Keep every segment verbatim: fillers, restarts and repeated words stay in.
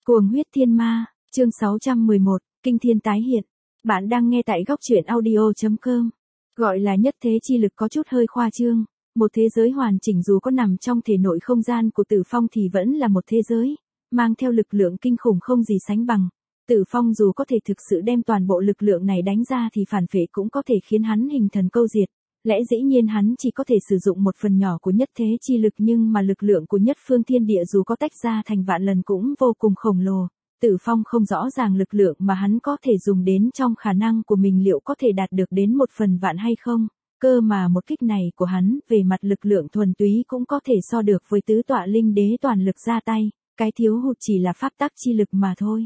Cuồng huyết thiên ma, chương sáu trăm mười một, kinh thiên tái hiện. Bạn đang nghe tại góc truyện audio chấm com. Gọi là nhất thế chi lực có chút hơi khoa trương, một thế giới hoàn chỉnh dù có nằm trong thể nội không gian của Tử Phong thì vẫn là một thế giới, mang theo lực lượng kinh khủng không gì sánh bằng. Tử Phong dù có thể thực sự đem toàn bộ lực lượng này đánh ra thì phản phệ cũng có thể khiến hắn hình thần câu diệt. Lẽ dĩ nhiên hắn chỉ có thể sử dụng một phần nhỏ của nhất thế chi lực, nhưng mà lực lượng của nhất phương thiên địa dù có tách ra thành vạn lần cũng vô cùng khổng lồ. Tử Phong không rõ ràng lực lượng mà hắn có thể dùng đến trong khả năng của mình liệu có thể đạt được đến một phần vạn hay không. Cơ mà một kích này của hắn về mặt lực lượng thuần túy cũng có thể so được với tứ tọa linh đế toàn lực ra tay, cái thiếu hụt chỉ là pháp tắc chi lực mà thôi.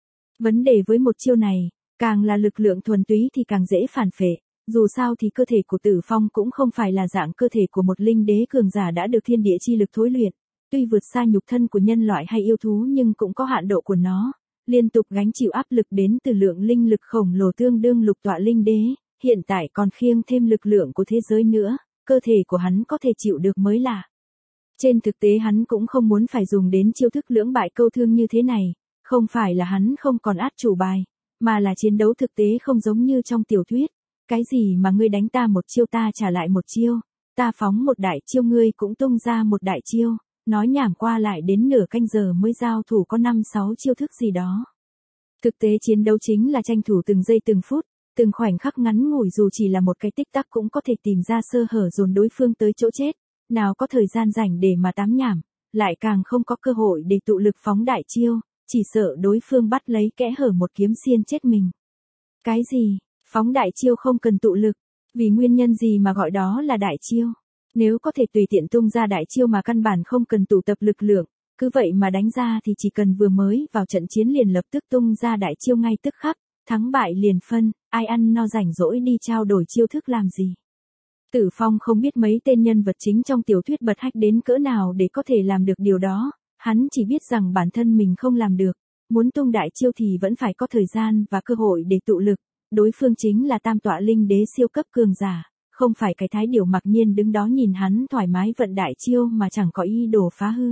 Vấn đề với một chiêu này, càng là lực lượng thuần túy thì càng dễ phản phệ. Dù sao thì cơ thể của Tử Phong cũng không phải là dạng cơ thể của một linh đế cường giả đã được thiên địa chi lực thối luyện, tuy vượt xa nhục thân của nhân loại hay yêu thú nhưng cũng có hạn độ của nó, liên tục gánh chịu áp lực đến từ lượng linh lực khổng lồ tương đương lục tọa linh đế, hiện tại còn khiêng thêm lực lượng của thế giới nữa, cơ thể của hắn có thể chịu được mới lạ. Trên thực tế hắn cũng không muốn phải dùng đến chiêu thức lưỡng bại câu thương như thế này, không phải là hắn không còn át chủ bài, mà là chiến đấu thực tế không giống như trong tiểu thuyết. Cái gì mà ngươi đánh ta một chiêu ta trả lại một chiêu, ta phóng một đại chiêu ngươi cũng tung ra một đại chiêu, nói nhảm qua lại đến nửa canh giờ mới giao thủ có năm sáu chiêu thức gì đó. Thực tế chiến đấu chính là tranh thủ từng giây từng phút, từng khoảnh khắc ngắn ngủi dù chỉ là một cái tích tắc cũng có thể tìm ra sơ hở dồn đối phương tới chỗ chết, nào có thời gian rảnh để mà tám nhảm, lại càng không có cơ hội để tụ lực phóng đại chiêu, chỉ sợ đối phương bắt lấy kẽ hở một kiếm xiên chết mình. Cái gì? Phóng đại chiêu không cần tụ lực, vì nguyên nhân gì mà gọi đó là đại chiêu? Nếu có thể tùy tiện tung ra đại chiêu mà căn bản không cần tụ tập lực lượng, cứ vậy mà đánh ra thì chỉ cần vừa mới vào trận chiến liền lập tức tung ra đại chiêu ngay tức khắc, thắng bại liền phân, ai ăn no rảnh rỗi đi trao đổi chiêu thức làm gì. Tử Phong không biết mấy tên nhân vật chính trong tiểu thuyết bật hách đến cỡ nào để có thể làm được điều đó, hắn chỉ biết rằng bản thân mình không làm được, muốn tung đại chiêu thì vẫn phải có thời gian và cơ hội để tụ lực. Đối phương chính là tam tọa linh đế siêu cấp cường giả, không phải cái thái điểu mặc nhiên đứng đó nhìn hắn thoải mái vận đại chiêu mà chẳng có ý đồ phá hư.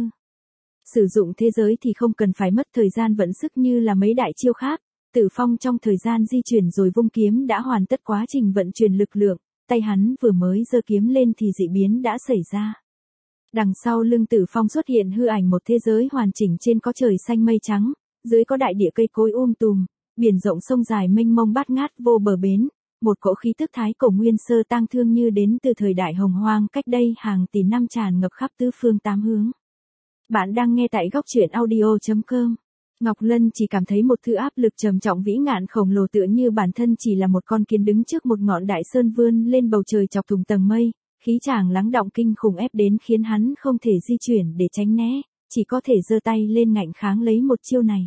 Sử dụng thế giới thì không cần phải mất thời gian vận sức như là mấy đại chiêu khác, Tử Phong trong thời gian di chuyển rồi vung kiếm đã hoàn tất quá trình vận chuyển lực lượng, tay hắn vừa mới giơ kiếm lên thì dị biến đã xảy ra. Đằng sau lưng Tử Phong xuất hiện hư ảnh một thế giới hoàn chỉnh, trên có trời xanh mây trắng, dưới có đại địa cây cối um tùm. Biển rộng sông dài mênh mông bát ngát vô bờ bến, một cỗ khí tức thái cổ nguyên sơ tang thương như đến từ thời đại hồng hoang cách đây hàng tỷ năm tràn ngập khắp tứ phương tám hướng. Bạn đang nghe tại góc truyện audio chấm com. Ngọc Lân chỉ cảm thấy một thứ áp lực trầm trọng vĩ ngạn khổng lồ tựa như bản thân chỉ là một con kiến đứng trước một ngọn đại sơn vươn lên bầu trời chọc thủng tầng mây, khí tràng lắng đọng kinh khủng ép đến khiến hắn không thể di chuyển để tránh né, chỉ có thể giơ tay lên ngạnh kháng lấy một chiêu này.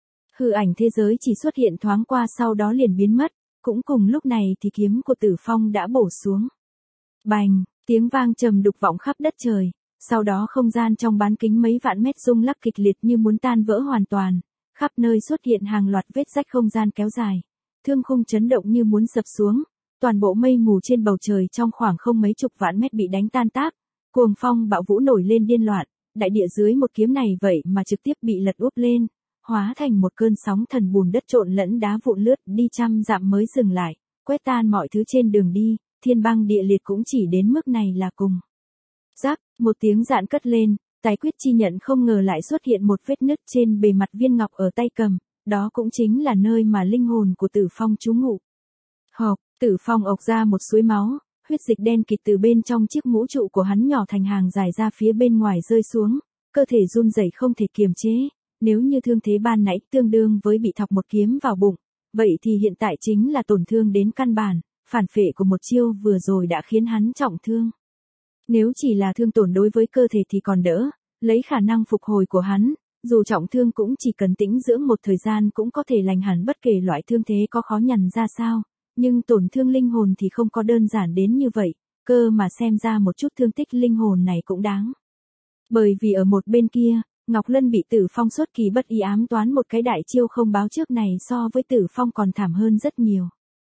Hư ảnh thế giới chỉ xuất hiện thoáng qua sau đó liền biến mất, cũng cùng lúc này thì kiếm của Tử Phong đã bổ xuống. Bành, tiếng vang trầm đục vọng khắp đất trời, sau đó không gian trong bán kính mấy vạn mét rung lắc kịch liệt như muốn tan vỡ hoàn toàn, khắp nơi xuất hiện hàng loạt vết rách không gian kéo dài, thương khung chấn động như muốn sập xuống, toàn bộ mây mù trên bầu trời trong khoảng không mấy chục vạn mét bị đánh tan tác, cuồng phong bạo vũ nổi lên điên loạn, đại địa dưới một kiếm này vậy mà trực tiếp bị lật úp lên. Hóa thành một cơn sóng thần bùn đất trộn lẫn đá vụn lướt đi trăm dặm mới dừng lại, quét tan mọi thứ trên đường đi, thiên băng địa liệt cũng chỉ đến mức này là cùng. Giáp, một tiếng dạn cất lên, tái quyết chi nhận không ngờ lại xuất hiện một vết nứt trên bề mặt viên ngọc ở tay cầm, đó cũng chính là nơi mà linh hồn của Tử Phong trú ngụ. Hộp, Tử Phong ộc ra một suối máu, huyết dịch đen kịt từ bên trong chiếc mũ trụ của hắn nhỏ thành hàng dài ra phía bên ngoài rơi xuống, cơ thể run rẩy không thể kiềm chế. Nếu như thương thế ban nãy tương đương với bị thọc một kiếm vào bụng, vậy thì hiện tại chính là tổn thương đến căn bản, phản phệ của một chiêu vừa rồi đã khiến hắn trọng thương. Nếu chỉ là thương tổn đối với cơ thể thì còn đỡ, lấy khả năng phục hồi của hắn, dù trọng thương cũng chỉ cần tĩnh dưỡng một thời gian cũng có thể lành hẳn bất kể loại thương thế có khó nhằn ra sao, nhưng tổn thương linh hồn thì không có đơn giản đến như vậy, cơ mà xem ra một chút thương tích linh hồn này cũng đáng. Bởi vì ở một bên kia, Ngọc Lân bị Tử Phong xuất kỳ bất ý ám toán một cái đại chiêu không báo trước này so với Tử Phong còn thảm hơn rất nhiều.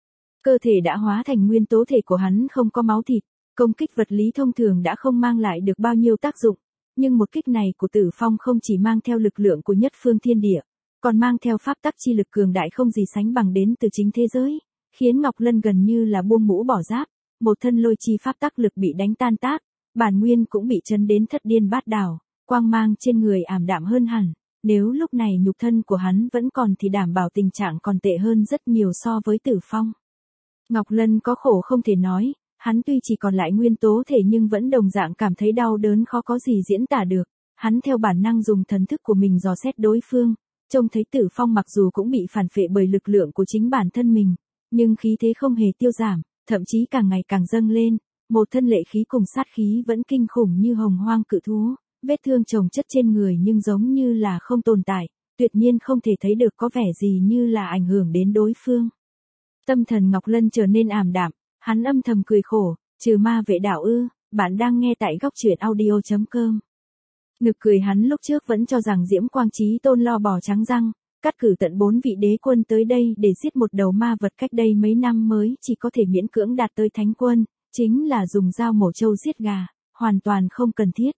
Cơ thể đã hóa thành nguyên tố thể của hắn không có máu thịt, công kích vật lý thông thường đã không mang lại được bao nhiêu tác dụng, nhưng một kích này của Tử Phong không chỉ mang theo lực lượng của nhất phương thiên địa, còn mang theo pháp tắc chi lực cường đại không gì sánh bằng đến từ chính thế giới, khiến Ngọc Lân gần như là buông mũ bỏ giáp, một thân lôi chi pháp tắc lực bị đánh tan tác, bản nguyên cũng bị chấn đến thất điên bát đảo, quang mang trên người ảm đạm hơn hẳn, nếu lúc này nhục thân của hắn vẫn còn thì đảm bảo tình trạng còn tệ hơn rất nhiều so với Tử Phong. Ngọc Lân có khổ không thể nói, hắn tuy chỉ còn lại nguyên tố thể nhưng vẫn đồng dạng cảm thấy đau đớn khó có gì diễn tả được, hắn theo bản năng dùng thần thức của mình dò xét đối phương, trông thấy Tử Phong mặc dù cũng bị phản phệ bởi lực lượng của chính bản thân mình, nhưng khí thế không hề tiêu giảm, thậm chí càng ngày càng dâng lên, một thân lệ khí cùng sát khí vẫn kinh khủng như hồng hoang cự thú, vết thương chồng chất trên người nhưng giống như là không tồn tại, tuyệt nhiên không thể thấy được có vẻ gì như là ảnh hưởng đến đối phương. Tâm thần Ngọc Lân trở nên ảm đạm, hắn âm thầm cười khổ, trừ ma vệ đạo ư, bạn đang nghe tại góc truyện audio chấm com. Nực cười hắn lúc trước vẫn cho rằng Diễm Quang Chí Tôn lo bò trắng răng, cắt cử tận bốn vị đế quân tới đây để giết một đầu ma vật cách đây mấy năm mới chỉ có thể miễn cưỡng đạt tới thánh quân, chính là dùng dao mổ trâu giết gà, hoàn toàn không cần thiết.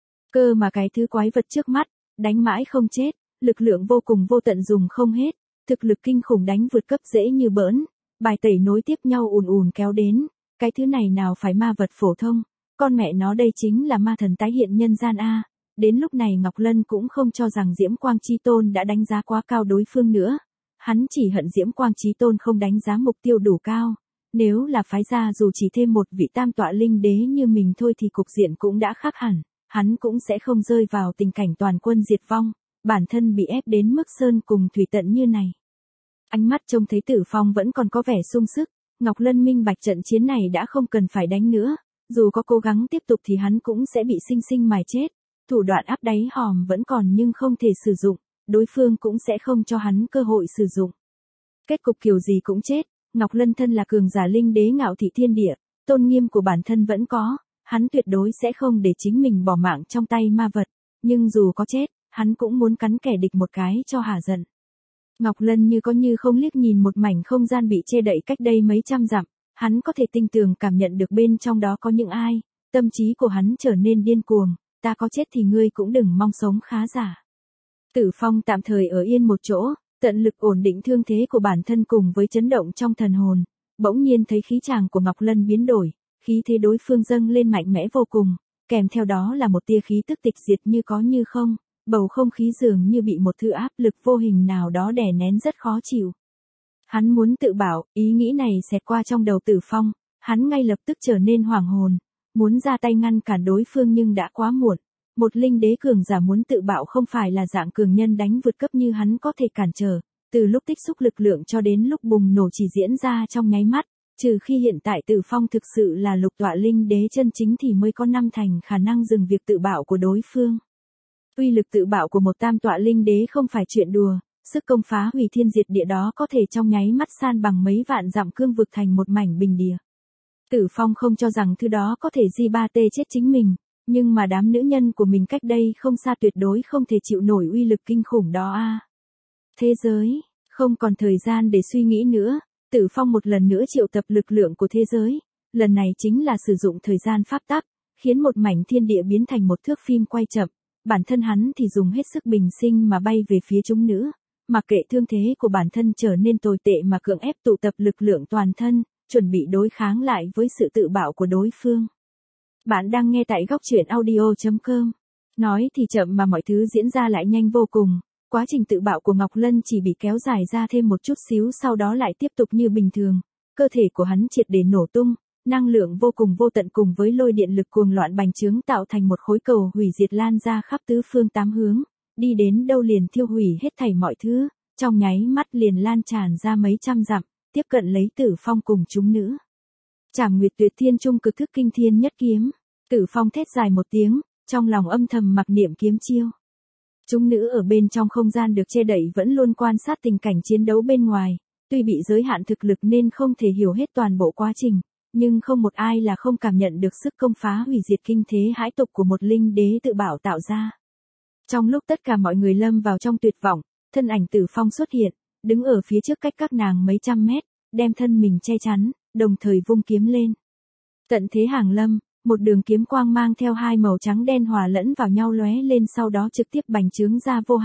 Cơ mà cái thứ quái vật trước mắt, đánh mãi không chết, lực lượng vô cùng vô tận dùng không hết, thực lực kinh khủng đánh vượt cấp dễ như bỡn, bài tẩy nối tiếp nhau ùn ùn kéo đến, cái thứ này nào phải ma vật phổ thông, con mẹ nó đây chính là ma thần tái hiện nhân gian a. Đến lúc này Ngọc Lân cũng không cho rằng Diễm Quang Chí Tôn đã đánh giá quá cao đối phương nữa, hắn chỉ hận Diễm Quang Chí Tôn không đánh giá mục tiêu đủ cao, nếu là phái ra dù chỉ thêm một vị tam tọa linh đế như mình thôi thì cục diện cũng đã khác hẳn, hắn cũng sẽ không rơi vào tình cảnh toàn quân diệt vong, bản thân bị ép đến mức sơn cùng thủy tận như này. Ánh mắt trông thấy Tử Phong vẫn còn có vẻ sung sức, Ngọc Lân minh bạch trận chiến này đã không cần phải đánh nữa, dù có cố gắng tiếp tục thì hắn cũng sẽ bị sinh sinh mài chết, thủ đoạn áp đáy hòm vẫn còn nhưng không thể sử dụng, đối phương cũng sẽ không cho hắn cơ hội sử dụng. Kết cục kiểu gì cũng chết, Ngọc Lân thân là cường giả linh đế ngạo thị thiên địa, tôn nghiêm của bản thân vẫn có, hắn tuyệt đối sẽ không để chính mình bỏ mạng trong tay ma vật, nhưng dù có chết, hắn cũng muốn cắn kẻ địch một cái cho hả giận. Ngọc Lân như có như không liếc nhìn một mảnh không gian bị che đậy cách đây mấy trăm dặm, hắn có thể tinh tường cảm nhận được bên trong đó có những ai, tâm trí của hắn trở nên điên cuồng, ta có chết thì ngươi cũng đừng mong sống khá giả. Tử Phong tạm thời ở yên một chỗ, tận lực ổn định thương thế của bản thân cùng với chấn động trong thần hồn, bỗng nhiên thấy khí tràng của Ngọc Lân biến đổi, khí thế đối phương dâng lên mạnh mẽ vô cùng, kèm theo đó là một tia khí tức tịch diệt như có như không, bầu không khí dường như bị một thứ áp lực vô hình nào đó đè nén rất khó chịu. Hắn muốn tự bảo, ý nghĩ này xẹt qua trong đầu Tử Phong, hắn ngay lập tức trở nên hoảng hồn, muốn ra tay ngăn cản đối phương nhưng đã quá muộn. Một linh đế cường giả muốn tự bạo không phải là dạng cường nhân đánh vượt cấp như hắn có thể cản trở, từ lúc tích xúc lực lượng cho đến lúc bùng nổ chỉ diễn ra trong nháy mắt, trừ khi hiện tại Tử Phong thực sự là lục tọa linh đế chân chính thì mới có năm thành khả năng dừng việc tự bạo của đối phương. Uy lực tự bạo của một tam tọa linh đế không phải chuyện đùa, sức công phá hủy thiên diệt địa đó có thể trong nháy mắt san bằng mấy vạn dặm cương vực thành một mảnh bình địa. Tử Phong không cho rằng thứ đó có thể di ba tê chết chính mình, nhưng mà đám nữ nhân của mình cách đây không xa tuyệt đối không thể chịu nổi uy lực kinh khủng đó a. À. Thế giới, không còn thời gian để suy nghĩ nữa, Tử Phong một lần nữa triệu tập lực lượng của thế giới, lần này chính là sử dụng thời gian pháp tắc, khiến một mảnh thiên địa biến thành một thước phim quay chậm, bản thân hắn thì dùng hết sức bình sinh mà bay về phía chúng nữ, mặc kệ thương thế của bản thân trở nên tồi tệ mà cưỡng ép tụ tập lực lượng toàn thân, chuẩn bị đối kháng lại với sự tự bạo của đối phương. Bạn đang nghe tại góc truyện audio chấm com. Nói thì chậm mà mọi thứ diễn ra lại nhanh vô cùng, quá trình tự bạo của Ngọc Lân chỉ bị kéo dài ra thêm một chút xíu sau đó lại tiếp tục như bình thường, cơ thể của hắn triệt để nổ tung, năng lượng vô cùng vô tận cùng với lôi điện lực cuồng loạn bành trướng tạo thành một khối cầu hủy diệt lan ra khắp tứ phương tám hướng, đi đến đâu liền thiêu hủy hết thảy mọi thứ, trong nháy mắt liền lan tràn ra mấy trăm dặm, tiếp cận lấy Tử Phong cùng chúng nữ. Trảm Nguyệt Tuyệt Thiên Trung cực thức kinh thiên nhất kiếm, Tử Phong thét dài một tiếng, trong lòng âm thầm mặc niệm kiếm chiêu. Chúng nữ ở bên trong không gian được che đậy vẫn luôn quan sát tình cảnh chiến đấu bên ngoài, tuy bị giới hạn thực lực nên không thể hiểu hết toàn bộ quá trình, nhưng không một ai là không cảm nhận được sức công phá hủy diệt kinh thế hãi tục của một linh đế tự bảo tạo ra. Trong lúc tất cả mọi người lâm vào trong tuyệt vọng, thân ảnh Tử Phong xuất hiện, đứng ở phía trước cách các nàng mấy trăm mét, đem thân mình che chắn, đồng thời vung kiếm lên. Tận thế hàng lâm, một đường kiếm quang mang theo hai màu trắng đen hòa lẫn vào nhau lóe lên sau đó trực tiếp bành trướng ra vô hạn,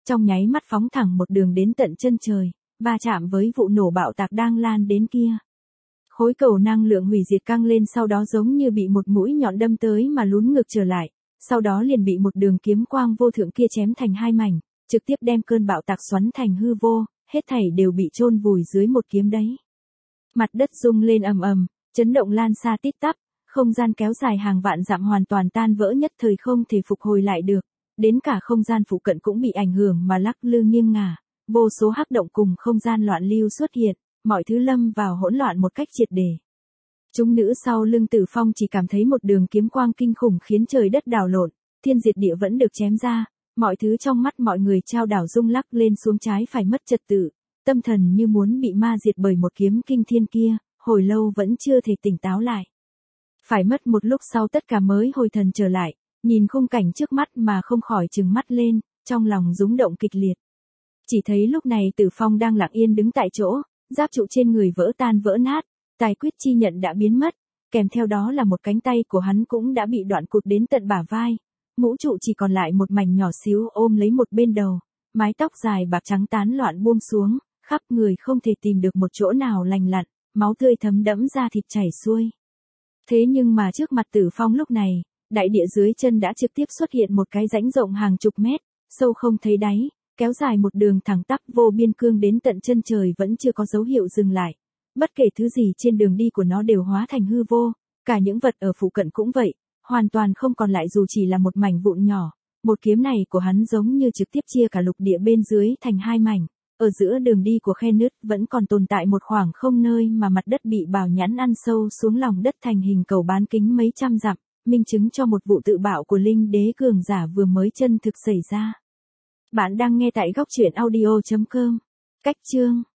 trong nháy mắt phóng thẳng một đường đến tận chân trời, va chạm với vụ nổ bạo tạc đang lan đến kia. Khối cầu năng lượng hủy diệt căng lên, sau đó giống như bị một mũi nhọn đâm tới mà lún ngược trở lại, sau đó liền bị một đường kiếm quang vô thượng kia chém thành hai mảnh, trực tiếp đem cơn bạo tạc xoắn thành hư vô, hết thảy đều bị chôn vùi dưới một kiếm đấy. Mặt đất rung lên ầm ầm, chấn động lan xa tít tắp, không gian kéo dài hàng vạn dặm hoàn toàn tan vỡ, nhất thời không thể phục hồi lại được, đến cả không gian phụ cận cũng bị ảnh hưởng mà lắc lư nghiêng ngả, vô số hắc động cùng không gian loạn lưu xuất hiện, mọi thứ lâm vào hỗn loạn một cách triệt để. Chúng nữ sau lưng Tử Phong chỉ cảm thấy một đường kiếm quang kinh khủng khiến trời đất đảo lộn, thiên diệt địa vẫn được chém ra, mọi thứ trong mắt mọi người trao đảo rung lắc lên xuống, trái phải mất trật tự, tâm thần như muốn bị ma diệt bởi một kiếm kinh thiên kia, hồi lâu vẫn chưa thể tỉnh táo lại. Phải mất một lúc sau tất cả mới hồi thần trở lại, nhìn khung cảnh trước mắt mà không khỏi trừng mắt lên, trong lòng rúng động kịch liệt. Chỉ thấy lúc này Tử Phong đang lặng yên đứng tại chỗ, giáp trụ trên người vỡ tan vỡ nát, tài quyết chi nhận đã biến mất, kèm theo đó là một cánh tay của hắn cũng đã bị đoạn cụt đến tận bả vai, mũ trụ chỉ còn lại một mảnh nhỏ xíu ôm lấy một bên đầu, mái tóc dài bạc trắng tán loạn buông xuống, khắp người không thể tìm được một chỗ nào lành lặn, máu tươi thấm đẫm ra thịt chảy xuôi. Thế nhưng mà trước mặt Tử Phong lúc này, đại địa dưới chân đã trực tiếp xuất hiện một cái rãnh rộng hàng chục mét, sâu không thấy đáy, kéo dài một đường thẳng tắp vô biên cương đến tận chân trời vẫn chưa có dấu hiệu dừng lại. Bất kể thứ gì trên đường đi của nó đều hóa thành hư vô, cả những vật ở phụ cận cũng vậy, hoàn toàn không còn lại dù chỉ là một mảnh vụn nhỏ. Một kiếm này của hắn giống như trực tiếp chia cả lục địa bên dưới thành hai mảnh. Ở giữa đường đi của khe nứt vẫn còn tồn tại một khoảng không nơi mà mặt đất bị bào nhãn ăn sâu xuống lòng đất thành hình cầu bán kính mấy trăm dặm, minh chứng cho một vụ tự bạo của linh đế cường giả vừa mới chân thực xảy ra. Bạn đang nghe tại góc truyện audio chấm com. Cách chương